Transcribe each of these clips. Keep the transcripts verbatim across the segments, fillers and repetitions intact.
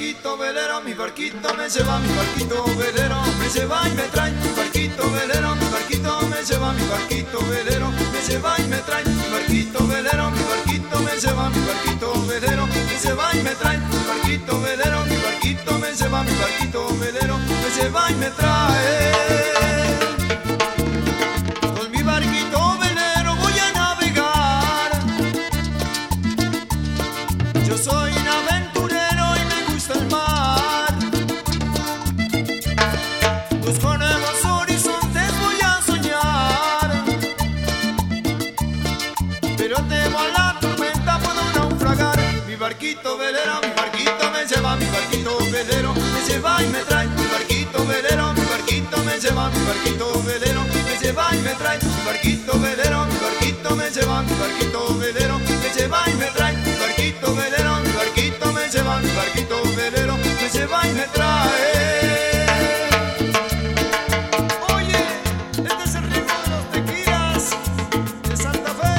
barquito velero, mi barquito me lleva, mi barquito velero me lleva y me trae. Mi barquito velero, mi barquito me lleva, mi barquito velero me lleva y me trae. Mi barquito velero, mi barquito me lleva, mi barquito velero me lleva y me trae. Mi barquito velero, mi barquito me lleva, mi barquito velero me lleva y me trae. Con mi barquito velero voy a navegar. Yo soy un aventurero y me gusta el mar. Busco nuevos horizontes, voy a soñar. Pero temo a la tormenta, puedo naufragar. Mi barquito velero, mi barquito me lleva, mi barquito velero me lleva y me trae. Mi barquito velero, mi barquito me lleva, mi barquito velero me lleva y me trae. Mi barquito velero, mi barquito me lleva, mi barquito velero me lleva y me trae. Mi barquito velero, mi barquito me lleva, mi barquito velero me lleva y me trae. Oye, este es el ritmo de los tequilas de Santa Fe.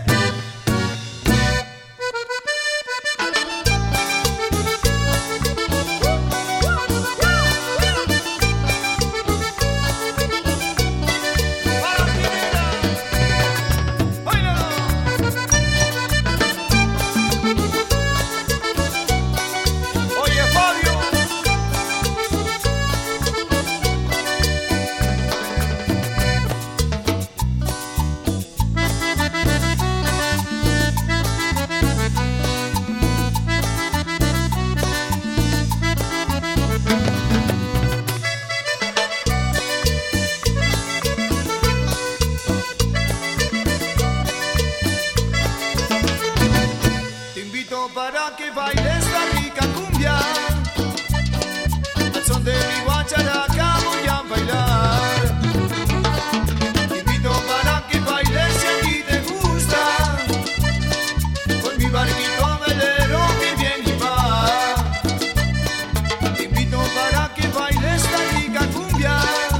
Para que bailes la rica cumbia, al son de mi guacharaca voy a bailar. Te invito para que bailes si a ti te gusta, con mi barquito velero que viene y va. Te invito para que bailes la rica cumbia,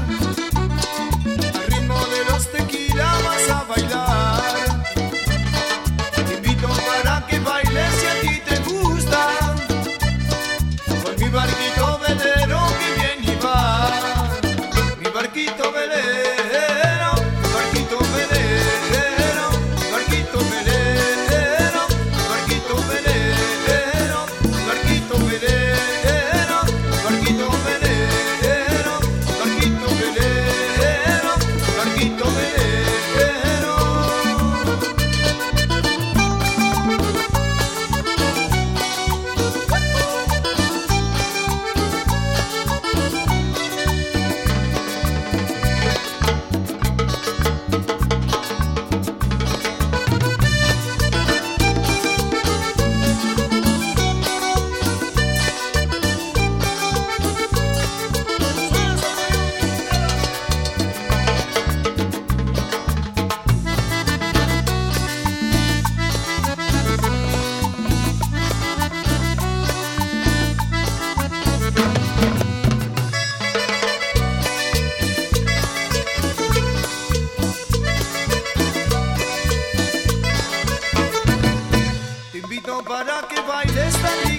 al ritmo de los tequilas vas a bailar. Te invito para que bailes si a ti te gusta, con mi barquito velero que viene y va. Mi barquito velero, mi barquito velero, mi barquito velero, mi barquito velero, mi barquito velero, mi barquito velero, mi barquito velero, mi barquito velero. Te invito para que bailes tan